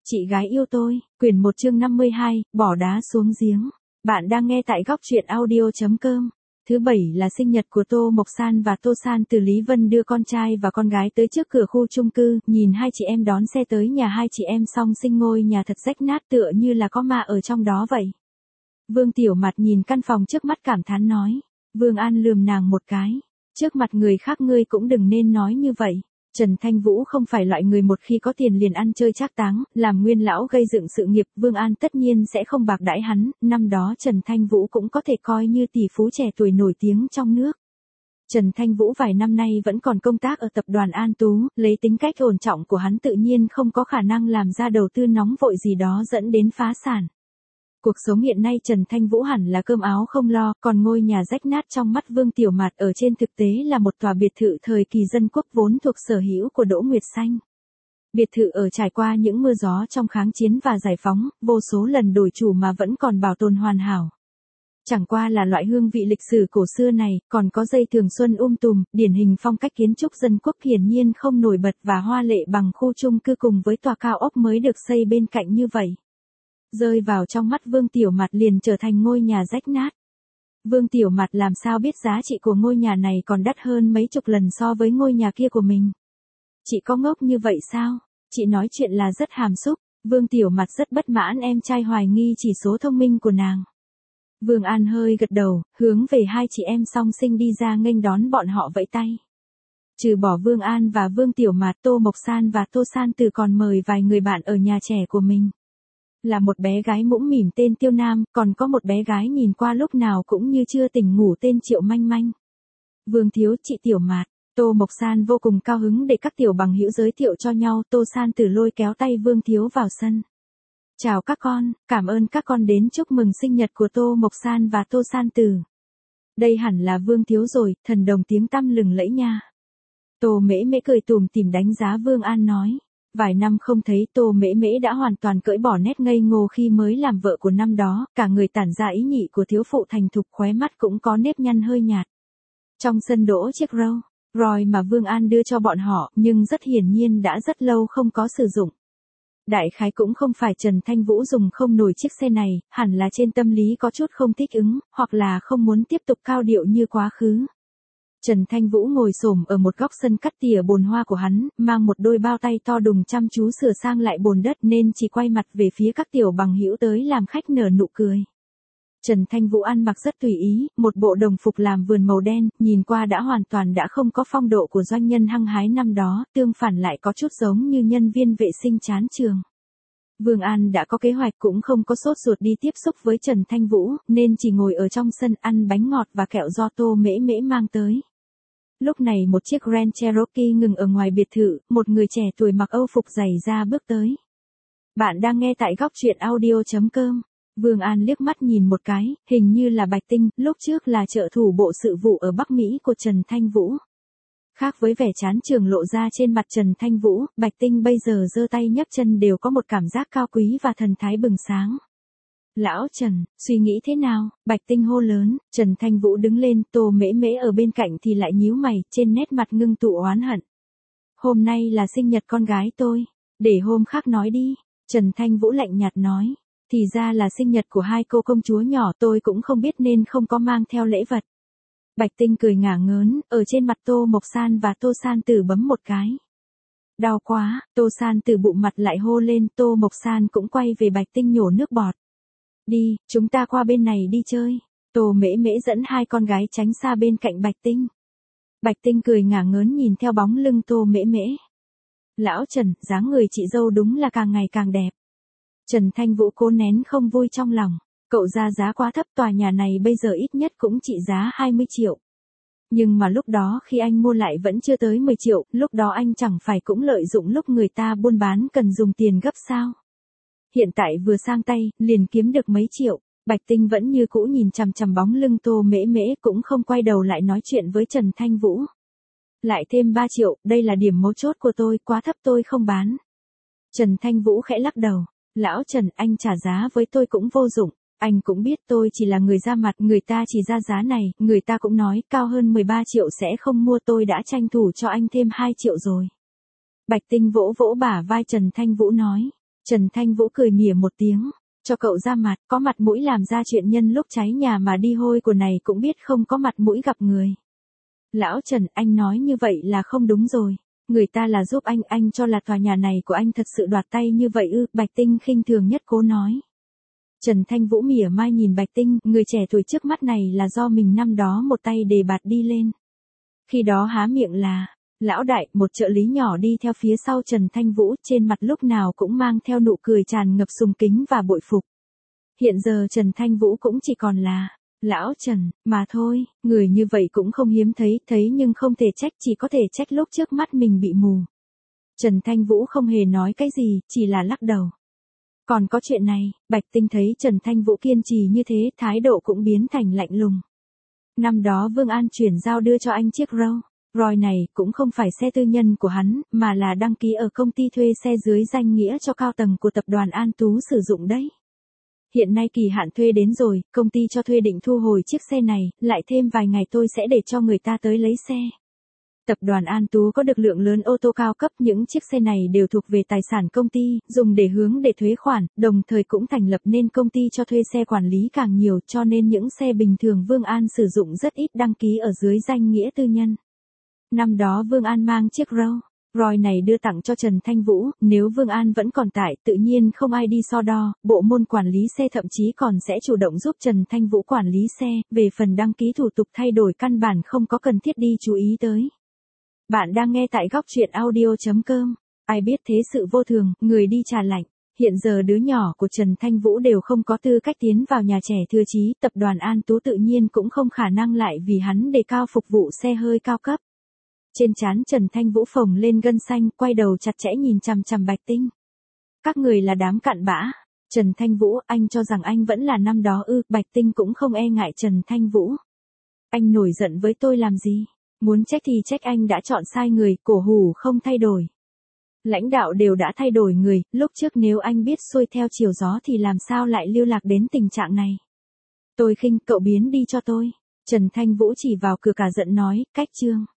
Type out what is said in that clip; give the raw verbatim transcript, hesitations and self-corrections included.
Chị gái yêu tôi, quyển một chương năm mươi hai, bỏ đá xuống giếng. Bạn đang nghe tại góc truyện audio chấm com. Thứ bảy là sinh nhật của Tô Mộc San và Tô San từ Lý Vân đưa con trai và con gái tới trước cửa khu chung cư, nhìn hai chị em đón xe tới nhà hai chị em xong sinh ngôi nhà thật rách nát tựa như là có ma ở trong đó vậy. Vương Tiểu Mặt nhìn căn phòng trước mắt cảm thán nói. Vương An lườm nàng một cái. Trước mặt người khác ngươi cũng đừng nên nói như vậy. Trần Thanh Vũ không phải loại người một khi có tiền liền ăn chơi trác táng, làm nguyên lão gây dựng sự nghiệp, Vương An tất nhiên sẽ không bạc đãi hắn, năm đó Trần Thanh Vũ cũng có thể coi như tỷ phú trẻ tuổi nổi tiếng trong nước. Trần Thanh Vũ vài năm nay vẫn còn công tác ở tập đoàn An Tú, lấy tính cách ổn trọng của hắn tự nhiên không có khả năng làm ra đầu tư nóng vội gì đó dẫn đến phá sản. Cuộc sống hiện nay Trần Thanh Vũ hẳn là cơm áo không lo, còn ngôi nhà rách nát trong mắt Vương Tiểu Mạt ở trên thực tế là một tòa biệt thự thời kỳ dân quốc vốn thuộc sở hữu của Đỗ Nguyệt Xanh. Biệt thự ở trải qua những mưa gió trong kháng chiến và giải phóng, vô số lần đổi chủ mà vẫn còn bảo tồn hoàn hảo. Chẳng qua là loại hương vị lịch sử cổ xưa này, còn có dây thường xuân um tùm, điển hình phong cách kiến trúc dân quốc hiển nhiên không nổi bật và hoa lệ bằng khu chung cư cùng với tòa cao ốc mới được xây bên cạnh như vậy. Rơi vào trong mắt Vương Tiểu Mạt liền trở thành ngôi nhà rách nát. Vương Tiểu Mạt làm sao biết giá trị của ngôi nhà này còn đắt hơn mấy chục lần so với ngôi nhà kia của mình. Chị có ngốc như vậy sao? Chị nói chuyện là rất hàm xúc. Vương Tiểu Mạt rất bất mãn em trai hoài nghi chỉ số thông minh của nàng. Vương An hơi gật đầu, hướng về hai chị em song sinh đi ra nghênh đón bọn họ vẫy tay. Trừ bỏ Vương An và Vương Tiểu Mạt, Tô Mộc San và Tô San Từ còn mời vài người bạn ở nhà trẻ của mình. Là một bé gái mũm mỉm tên Tiêu Nam, còn có một bé gái nhìn qua lúc nào cũng như chưa tỉnh ngủ tên Triệu Manh Manh. Vương Thiếu, chị Tiểu Mạt, Tô Mộc San vô cùng cao hứng để các tiểu bằng hữu giới thiệu cho nhau, Tô San Từ lôi kéo tay Vương Thiếu vào sân. Chào các con, cảm ơn các con đến chúc mừng sinh nhật của Tô Mộc San và Tô San Từ. Đây hẳn là Vương Thiếu rồi, thần đồng tiếng tăm lừng lẫy nha. Tô Mễ Mễ cười tủm tỉm đánh giá Vương An nói. Vài năm không thấy Tô Mễ Mễ đã hoàn toàn cởi bỏ nét ngây ngô khi mới làm vợ của năm đó, cả người tản ra ý nhị của thiếu phụ thành thục, khóe mắt cũng có nếp nhăn hơi nhạt. Trong sân đỗ chiếc Rolls Royce mà Vương An đưa cho bọn họ, nhưng rất hiển nhiên đã rất lâu không có sử dụng. Đại khái cũng không phải Trần Thanh Vũ dùng không nổi chiếc xe này, hẳn là trên tâm lý có chút không thích ứng, hoặc là không muốn tiếp tục cao điệu như quá khứ. Trần Thanh Vũ ngồi xổm ở một góc sân cắt tỉa bồn hoa của hắn, mang một đôi bao tay to đùng chăm chú sửa sang lại bồn đất nên chỉ quay mặt về phía các tiểu bằng hữu tới làm khách nở nụ cười. Trần Thanh Vũ ăn mặc rất tùy ý, một bộ đồng phục làm vườn màu đen, nhìn qua đã hoàn toàn đã không có phong độ của doanh nhân hăng hái năm đó, tương phản lại có chút giống như nhân viên vệ sinh chán trường. Vương An đã có kế hoạch cũng không có sốt ruột đi tiếp xúc với Trần Thanh Vũ, nên chỉ ngồi ở trong sân ăn bánh ngọt và kẹo do Tô Mễ Mễ mang tới. Lúc này một chiếc Grand Cherokee ngừng ở ngoài biệt thự, một người trẻ tuổi mặc âu phục dày da bước tới. Bạn đang nghe tại góc truyện audio chấm com. Vương An liếc mắt nhìn một cái, hình như là Bạch Tinh, lúc trước là trợ thủ bộ sự vụ ở Bắc Mỹ của Trần Thanh Vũ. Khác với vẻ chán trường lộ ra trên mặt Trần Thanh Vũ, Bạch Tinh bây giờ giơ tay nhấc chân đều có một cảm giác cao quý và thần thái bừng sáng. Lão Trần, suy nghĩ thế nào? Bạch Tinh hô lớn. Trần Thanh Vũ đứng lên, Tô Mễ Mễ ở bên cạnh thì lại nhíu mày, trên nét mặt ngưng tụ oán hận. Hôm nay là sinh nhật con gái tôi, để hôm khác nói đi. Trần Thanh Vũ lạnh nhạt nói. Thì ra là sinh nhật của hai cô công chúa nhỏ, tôi cũng không biết nên không có mang theo lễ vật. Bạch Tinh cười ngả ngớn, ở trên mặt Tô Mộc San và Tô San Từ bấm một cái. Đau quá, Tô San Từ bụng mặt lại hô lên, Tô Mộc San cũng quay về Bạch Tinh nhổ nước bọt. Đi, chúng ta qua bên này đi chơi. Tô Mễ Mễ dẫn hai con gái tránh xa bên cạnh Bạch Tinh. Bạch Tinh cười ngả ngớn nhìn theo bóng lưng Tô Mễ Mễ. Lão Trần, dáng người chị dâu đúng là càng ngày càng đẹp. Trần Thanh Vũ cố nén không vui trong lòng. Cậu ra giá quá thấp, tòa nhà này bây giờ ít nhất cũng trị giá hai mươi triệu. Nhưng mà lúc đó khi anh mua lại vẫn chưa tới mười triệu, lúc đó anh chẳng phải cũng lợi dụng lúc người ta buôn bán cần dùng tiền gấp sao. Hiện tại vừa sang tay, liền kiếm được mấy triệu. Bạch Tinh vẫn như cũ nhìn chằm chằm bóng lưng Tô Mễ Mễ, cũng không quay đầu lại nói chuyện với Trần Thanh Vũ. Lại thêm ba triệu, đây là điểm mấu chốt của tôi, quá thấp tôi không bán. Trần Thanh Vũ khẽ lắc đầu. Lão Trần, anh trả giá với tôi cũng vô dụng. Anh cũng biết tôi chỉ là người ra mặt, người ta chỉ ra giá này, người ta cũng nói cao hơn mười ba triệu sẽ không mua, tôi đã tranh thủ cho anh thêm hai triệu rồi. Bạch Tinh vỗ vỗ bả vai Trần Thanh Vũ nói. Trần Thanh Vũ cười mỉa một tiếng, cho cậu ra mặt, có mặt mũi làm ra chuyện nhân lúc cháy nhà mà đi hôi của này cũng biết không có mặt mũi gặp người. Lão Trần, anh nói như vậy là không đúng rồi. Người ta là giúp anh, anh cho là tòa nhà này của anh thật sự đoạt tay như vậy ư? Bạch Tinh khinh thường nhất cố nói. Trần Thanh Vũ mỉa mai nhìn Bạch Tinh, người trẻ tuổi trước mắt này là do mình năm đó một tay đề bạt đi lên. Khi đó há miệng là, lão đại, một trợ lý nhỏ đi theo phía sau Trần Thanh Vũ, trên mặt lúc nào cũng mang theo nụ cười tràn ngập sùng kính và bội phục. Hiện giờ Trần Thanh Vũ cũng chỉ còn là, lão Trần, mà thôi, người như vậy cũng không hiếm thấy, thấy nhưng không thể trách, chỉ có thể trách lúc trước mắt mình bị mù. Trần Thanh Vũ không hề nói cái gì, chỉ là lắc đầu. Còn có chuyện này, Bạch Tinh thấy Trần Thanh Vũ kiên trì như thế, thái độ cũng biến thành lạnh lùng. Năm đó Vương An chuyển giao đưa cho anh chiếc Rolls Royce này, cũng không phải xe tư nhân của hắn, mà là đăng ký ở công ty thuê xe dưới danh nghĩa cho cao tầng của tập đoàn An Tú sử dụng đấy. Hiện nay kỳ hạn thuê đến rồi, công ty cho thuê định thu hồi chiếc xe này, lại thêm vài ngày tôi sẽ để cho người ta tới lấy xe. Tập đoàn An Tú có được lượng lớn ô tô cao cấp, những chiếc xe này đều thuộc về tài sản công ty, dùng để hướng để thuế khoản, đồng thời cũng thành lập nên công ty cho thuê xe quản lý càng nhiều, cho nên những xe bình thường Vương An sử dụng rất ít đăng ký ở dưới danh nghĩa tư nhân. Năm đó Vương An mang chiếc Rolls Royce này đưa tặng cho Trần Thanh Vũ, nếu Vương An vẫn còn tại, tự nhiên không ai đi so đo, bộ môn quản lý xe thậm chí còn sẽ chủ động giúp Trần Thanh Vũ quản lý xe, về phần đăng ký thủ tục thay đổi căn bản không có cần thiết đi chú ý tới. Bạn đang nghe tại góc truyện audio chấm com. Ai biết thế sự vô thường, người đi trà lạnh. Hiện giờ đứa nhỏ của Trần Thanh Vũ đều không có tư cách tiến vào nhà trẻ thừa trí, tập đoàn An Tú tự nhiên cũng không khả năng lại vì hắn đề cao phục vụ xe hơi cao cấp. Trên trán Trần Thanh Vũ phồng lên gân xanh, quay đầu chặt chẽ nhìn chằm chằm Bạch Tinh. Các người là đám cặn bã. Trần Thanh Vũ, anh cho rằng anh vẫn là năm đó ư? Bạch Tinh cũng không e ngại Trần Thanh Vũ. Anh nổi giận với tôi làm gì? Muốn trách thì trách anh đã chọn sai người, cổ hủ không thay đổi. Lãnh đạo đều đã thay đổi người, lúc trước nếu anh biết xuôi theo chiều gió thì làm sao lại lưu lạc đến tình trạng này. Tôi khinh, cậu biến đi cho tôi. Trần Thanh Vũ chỉ vào cửa cả giận nói, cách trương.